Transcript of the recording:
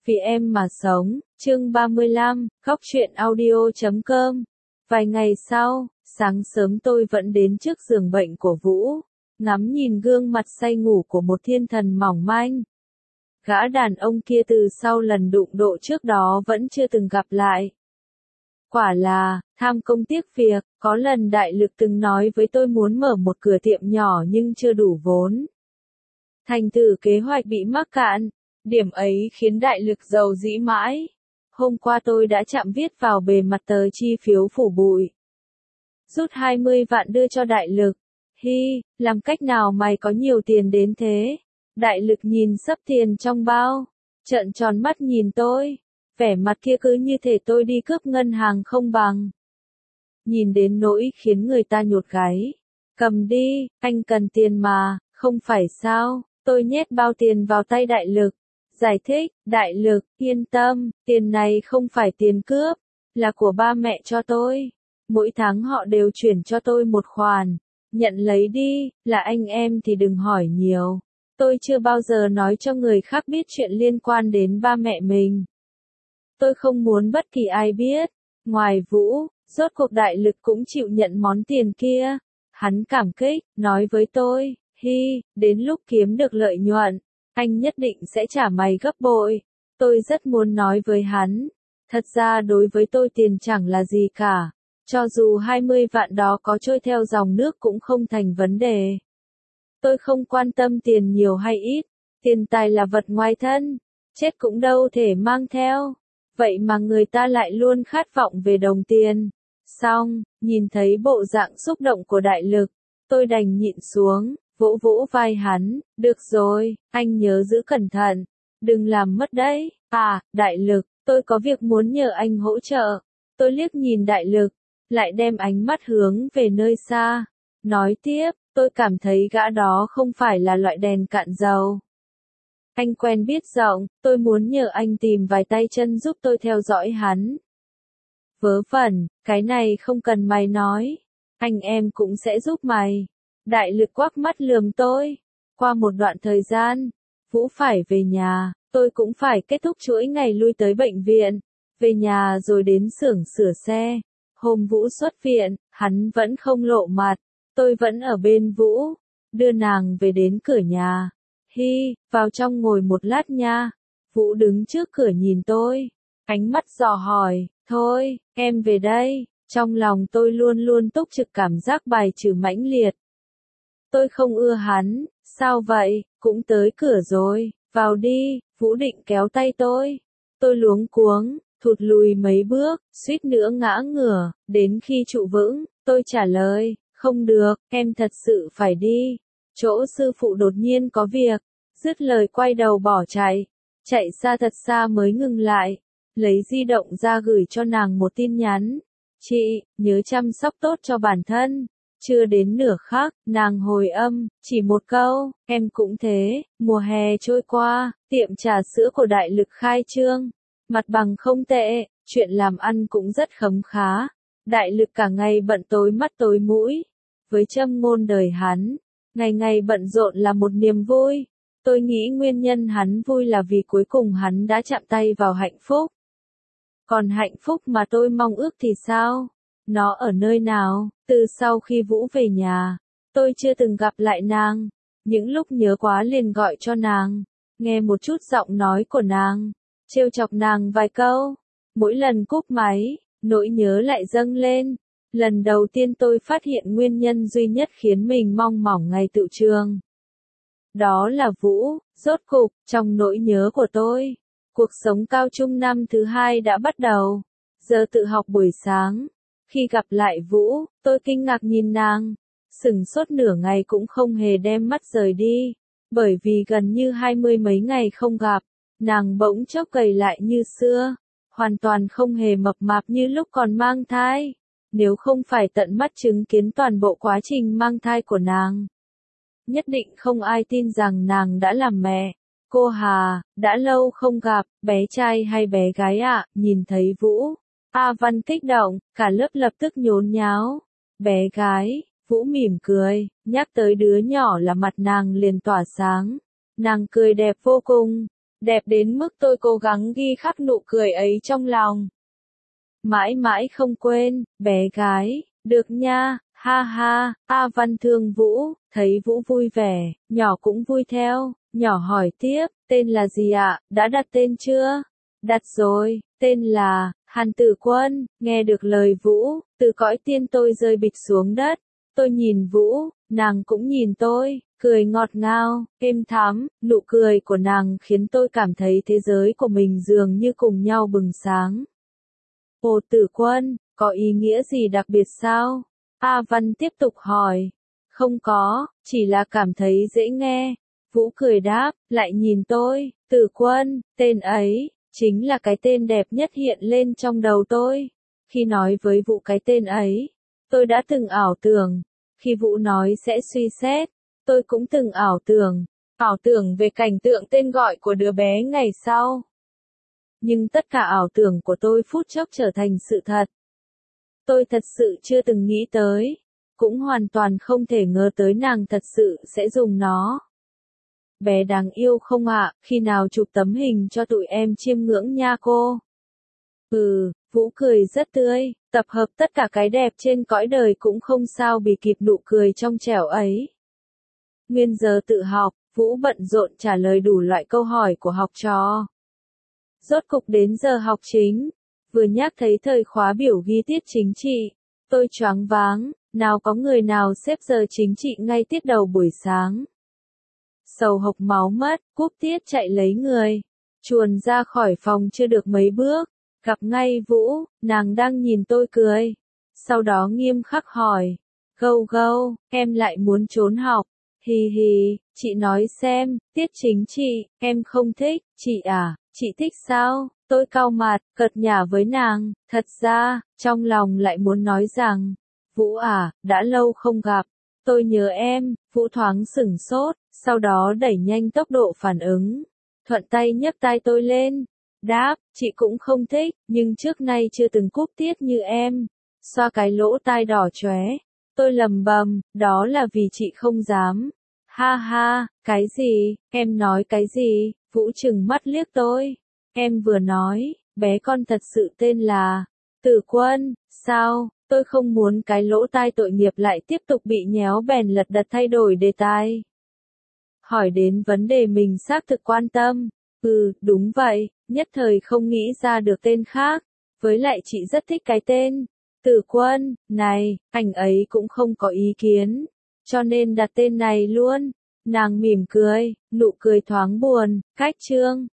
Vì em mà sống, chương 35, góc truyện audio.com. Vài ngày sau, sáng sớm tôi vẫn đến trước giường bệnh của Vũ, ngắm nhìn gương mặt say ngủ của một thiên thần mỏng manh. Gã đàn ông kia từ sau lần đụng độ trước đó vẫn chưa từng gặp lại. Quả là, tham công tiếc việc, có lần Đại Lực từng nói với tôi muốn mở một cửa tiệm nhỏ nhưng chưa đủ vốn. Thành thử kế hoạch bị mắc cạn. Điểm ấy khiến Đại Lực giàu dĩ mãi. Hôm qua tôi đã chạm viết vào bề mặt tờ chi phiếu phủ bụi. Rút 20 vạn đưa cho Đại Lực. Hi, làm cách nào mày có nhiều tiền đến thế? Đại Lực nhìn xấp tiền trong bao, trợn tròn mắt nhìn tôi. Vẻ mặt kia cứ như thể tôi đi cướp ngân hàng không bằng. Nhìn đến nỗi khiến người ta nhột gáy. Cầm đi, anh cần tiền mà, không phải sao? Tôi nhét bao tiền vào tay Đại Lực. Giải thích, Đại Lực, yên tâm, tiền này không phải tiền cướp, là của ba mẹ cho tôi. Mỗi tháng họ đều chuyển cho tôi một khoản. Nhận lấy đi, là anh em thì đừng hỏi nhiều. Tôi chưa bao giờ nói cho người khác biết chuyện liên quan đến ba mẹ mình. Tôi không muốn bất kỳ ai biết. Ngoài Vũ, rốt cuộc Đại Lực cũng chịu nhận món tiền kia. Hắn cảm kích, nói với tôi, Hi, đến lúc kiếm được lợi nhuận, anh nhất định sẽ trả mày gấp bội. Tôi rất muốn nói với hắn. Thật ra đối với tôi tiền chẳng là gì cả. Cho dù 20 vạn đó có trôi theo dòng nước cũng không thành vấn đề. Tôi không quan tâm tiền nhiều hay ít. Tiền tài là vật ngoài thân. Chết cũng đâu thể mang theo. Vậy mà người ta lại luôn khát vọng về đồng tiền. Xong, nhìn thấy bộ dạng xúc động của Đại Lực, tôi đành nhịn xuống. Vỗ vỗ vai hắn, được rồi, anh nhớ giữ cẩn thận, đừng làm mất đấy. À, Đại Lực, tôi có việc muốn nhờ anh hỗ trợ. Tôi liếc nhìn Đại Lực, lại đem ánh mắt hướng về nơi xa. Nói tiếp, tôi cảm thấy gã đó không phải là loại đèn cạn dầu. Anh quen biết rộng, tôi muốn nhờ anh tìm vài tay chân giúp tôi theo dõi hắn. Vớ vẩn, cái này không cần mày nói. Anh em cũng sẽ giúp mày. Đại Lực quắc mắt lườm tôi. Qua một đoạn thời gian, Vũ phải về nhà, tôi cũng phải kết thúc chuỗi ngày lui tới bệnh viện. Về nhà rồi đến xưởng sửa xe. Hôm Vũ xuất viện, hắn vẫn không lộ mặt. Tôi vẫn ở bên Vũ, đưa nàng về đến cửa nhà. Hi, vào trong ngồi một lát nha. Vũ đứng trước cửa nhìn tôi. Ánh mắt dò hỏi, thôi, em về đây. Trong lòng tôi luôn luôn túc trực cảm giác bài trừ mãnh liệt. Tôi không ưa hắn, sao vậy, cũng tới cửa rồi, vào đi. Vũ định kéo tay tôi. Tôi luống cuống, thụt lùi mấy bước, suýt nữa ngã ngửa, đến khi trụ vững, tôi trả lời, không được, em thật sự phải đi. Chỗ sư phụ đột nhiên có việc, dứt lời quay đầu bỏ chạy. Chạy xa thật xa mới ngừng lại, lấy di động ra gửi cho nàng một tin nhắn. Chị, nhớ chăm sóc tốt cho bản thân. Chưa đến nửa khắc, nàng hồi âm, chỉ một câu, em cũng thế. Mùa hè trôi qua, tiệm trà sữa của Đại Lực khai trương. Mặt bằng không tệ, chuyện làm ăn cũng rất khấm khá. Đại Lực cả ngày bận tối mắt tối mũi. Với châm ngôn đời hắn, ngày ngày bận rộn là một niềm vui. Tôi nghĩ nguyên nhân hắn vui là vì cuối cùng hắn đã chạm tay vào hạnh phúc. Còn hạnh phúc mà tôi mong ước thì sao? Nó ở nơi nào? Từ sau khi Vũ về nhà, tôi chưa từng gặp lại nàng. Những lúc nhớ quá liền gọi cho nàng, nghe một chút giọng nói của nàng, trêu chọc nàng vài câu. Mỗi lần cúp máy, nỗi nhớ lại dâng lên. Lần đầu tiên tôi phát hiện nguyên nhân duy nhất khiến mình mong mỏi ngày tựu trường. Đó là Vũ. Rốt cục, trong nỗi nhớ của tôi, cuộc sống cao trung năm thứ 2 đã bắt đầu. Giờ tự học buổi sáng. Khi gặp lại Vũ, tôi kinh ngạc nhìn nàng. Sửng sốt nửa ngày cũng không hề đem mắt rời đi. Bởi vì gần như 20 mấy ngày không gặp, nàng bỗng chốc gầy lại như xưa. Hoàn toàn không hề mập mạp như lúc còn mang thai. Nếu không phải tận mắt chứng kiến toàn bộ quá trình mang thai của nàng, nhất định không ai tin rằng nàng đã làm mẹ. Cô Hà, đã lâu không gặp, bé trai hay bé gái ạ? Nhìn thấy Vũ, A Văn kích động, cả lớp lập tức nhốn nháo. Bé gái, Vũ mỉm cười, nhắc tới đứa nhỏ là mặt nàng liền tỏa sáng. Nàng cười đẹp vô cùng. đẹp đến mức tôi cố gắng ghi khắc nụ cười ấy trong lòng. Mãi mãi không quên, bé gái, được nha, ha ha, A Văn thương Vũ, thấy Vũ vui vẻ, nhỏ cũng vui theo, nhỏ hỏi tiếp, tên là gì ạ, đã đặt tên chưa? Đặt rồi, tên là, Hàn Tử Quân, nghe được lời Vũ, từ cõi tiên tôi rơi bịch xuống đất. Tôi nhìn Vũ, nàng cũng nhìn tôi, cười ngọt ngào, êm thắm, nụ cười của nàng khiến tôi cảm thấy thế giới của mình dường như cùng nhau bừng sáng. Ồ Tử Quân, có ý nghĩa gì đặc biệt sao? A Văn tiếp tục hỏi. Không có, chỉ là cảm thấy dễ nghe. Vũ cười đáp, lại nhìn tôi, Tử Quân, tên ấy, chính là cái tên đẹp nhất hiện lên trong đầu tôi. Khi nói với Vũ cái tên ấy, tôi đã từng ảo tưởng. Khi Vũ nói sẽ suy xét, tôi cũng từng ảo tưởng về cảnh tượng tên gọi của đứa bé ngày sau. Nhưng tất cả ảo tưởng của tôi phút chốc trở thành sự thật. Tôi thật sự chưa từng nghĩ tới, cũng hoàn toàn không thể ngờ tới nàng thật sự sẽ dùng nó. Bé đáng yêu không ạ, khi nào chụp tấm hình cho tụi em chiêm ngưỡng nha cô. Vũ cười rất tươi, tập hợp tất cả cái đẹp trên cõi đời cũng không sao bì kịp nụ cười trong trẻo ấy. Nguyên giờ tự học, Vũ bận rộn trả lời đủ loại câu hỏi của học trò. Rốt cục đến giờ học chính, vừa nhắc thấy thời khóa biểu ghi tiết chính trị, tôi choáng váng, nào có người nào xếp giờ chính trị ngay tiết đầu buổi sáng. Sầu hộc máu mất, cúp tiết chạy lấy người, chuồn ra khỏi phòng chưa được mấy bước, gặp ngay Vũ, nàng đang nhìn tôi cười. Sau đó nghiêm khắc hỏi, gâu gâu, em lại muốn trốn học, hì hì, chị nói xem, tiết chính trị, em không thích, chị à, chị thích sao? Tôi cau mặt, cợt nhả với nàng, thật ra, trong lòng lại muốn nói rằng, Vũ à, đã lâu không gặp, tôi nhớ em. Vũ thoáng sửng sốt, sau đó đẩy nhanh tốc độ phản ứng, thuận tay nhấc tai tôi lên, đáp, chị cũng không thích, nhưng trước nay chưa từng cúp tiết như em. Xoa cái lỗ tai đỏ chóe, tôi lầm bầm, đó là vì chị không dám. Ha ha, cái gì, em nói cái gì? Vũ trừng mắt liếc tôi. Em vừa nói, bé con thật sự tên là Tử Quân, sao? Tôi không muốn cái lỗ tai tội nghiệp lại tiếp tục bị nhéo bèn lật đật thay đổi đề tài. Hỏi đến vấn đề mình xác thực quan tâm. Đúng vậy, nhất thời không nghĩ ra được tên khác. Với lại chị rất thích cái tên Tử Quân này, anh ấy cũng không có ý kiến. Cho nên đặt tên này luôn. Nàng mỉm cười, nụ cười thoáng buồn, cách trương.